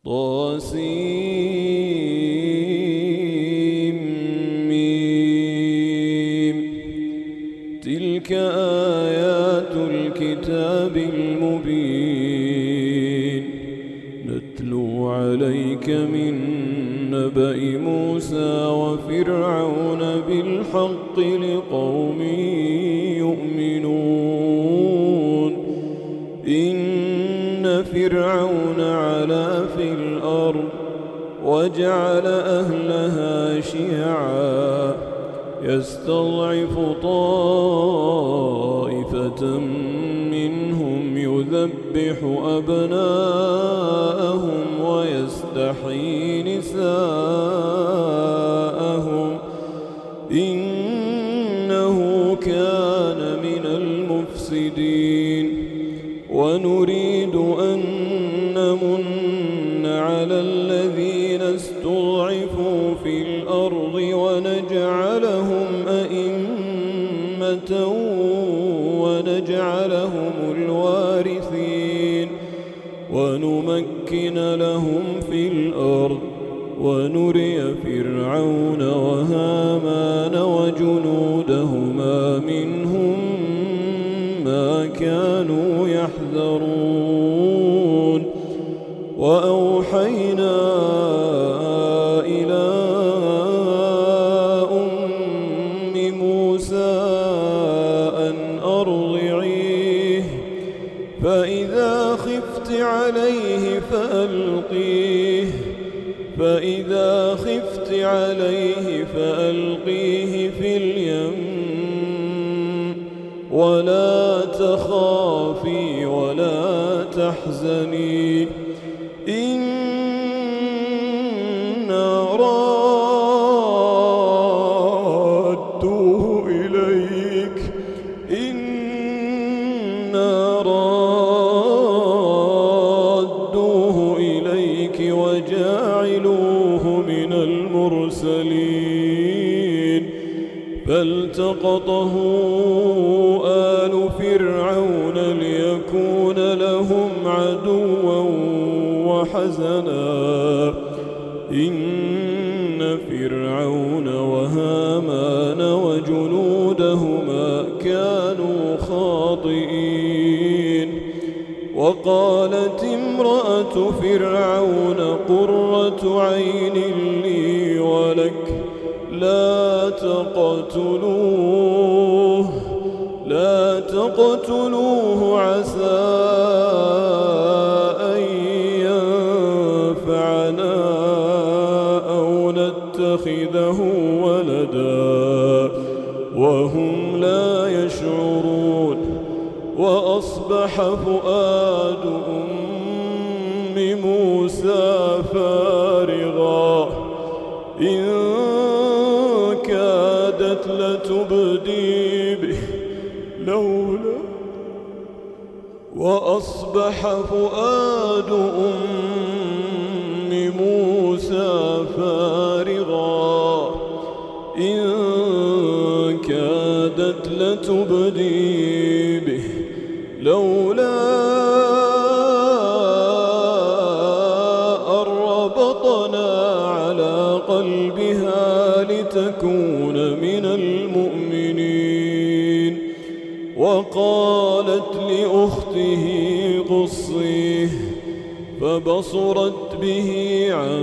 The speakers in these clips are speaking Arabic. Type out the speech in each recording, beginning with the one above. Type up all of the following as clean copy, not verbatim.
طسم. تلك آيات الكتاب المبين نتلو عليك من نبأ موسى وفرعون بالحق لقوم يؤمنون. إن فرعون علا في الأرض وجعل أهلها شيعا يستضعف طائفة منهم يذبح أبناءهم ويستحيي نساءهم إنه كان من المفسدين. ونريد أن نمن على الذين استضعفوا في الأرض ونجعلهم أئمة ونجعلهم الوارثين ونمكن لهم في الأرض ونري فرعون وهامان وجنودهما منهم ما كانوا يحذرون. وأوحينا إلى أم موسى أن أرضعيه فإذا خفت عليه فألقيه في اليم ولا تخافي ولا تحزني إنا رادوه إليك وجاعلوه من المرسلين. فالتقطه آل فرعون ليكون لهم عدوا وحزنا إن فرعون وهامان وجنودهما كانوا خاطئين. وقالت امرأة فرعون قرة عين لي ولك لا تقتلوه عسى أن ينفعنا أو نتخذه ولدا وهم لا يشعرون. وأصبح فؤاد أم موسى فارغا إن كادت لتبدي به وأصبح فؤاد أم موسى فارغا إن كادت لتبدي به لولا أن ربطنا على قلبها لتكون من المؤمنين. وقالت لأخته قصيه فبصرت به عن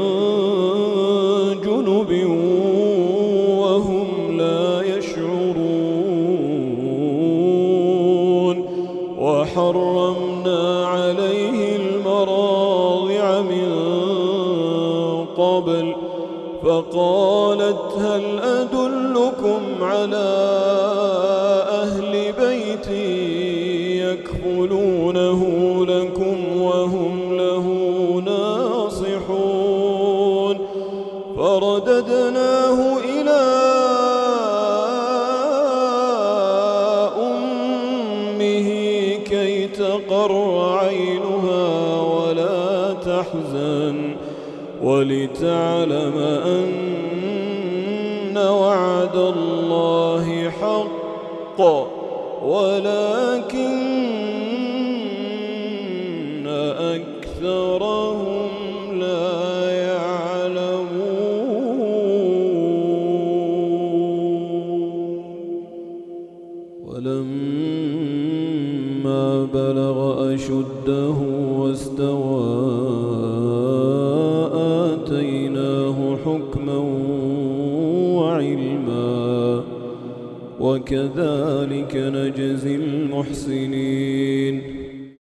جنب وهم لا يشعرون. وحرمنا عليه المراضع من قبل فقالت هل أدلكم على أهل بيت يكفلونه لكم وهم له ناصحون. فرددناه إلى أمه كي تقر عينها ولا تحزن ولتعلم أن وعد الله حق ولكن أكثرهم ولما بلغ أشده واستوى آتيناه حكما وعلما وكذلك نجزي المحسنين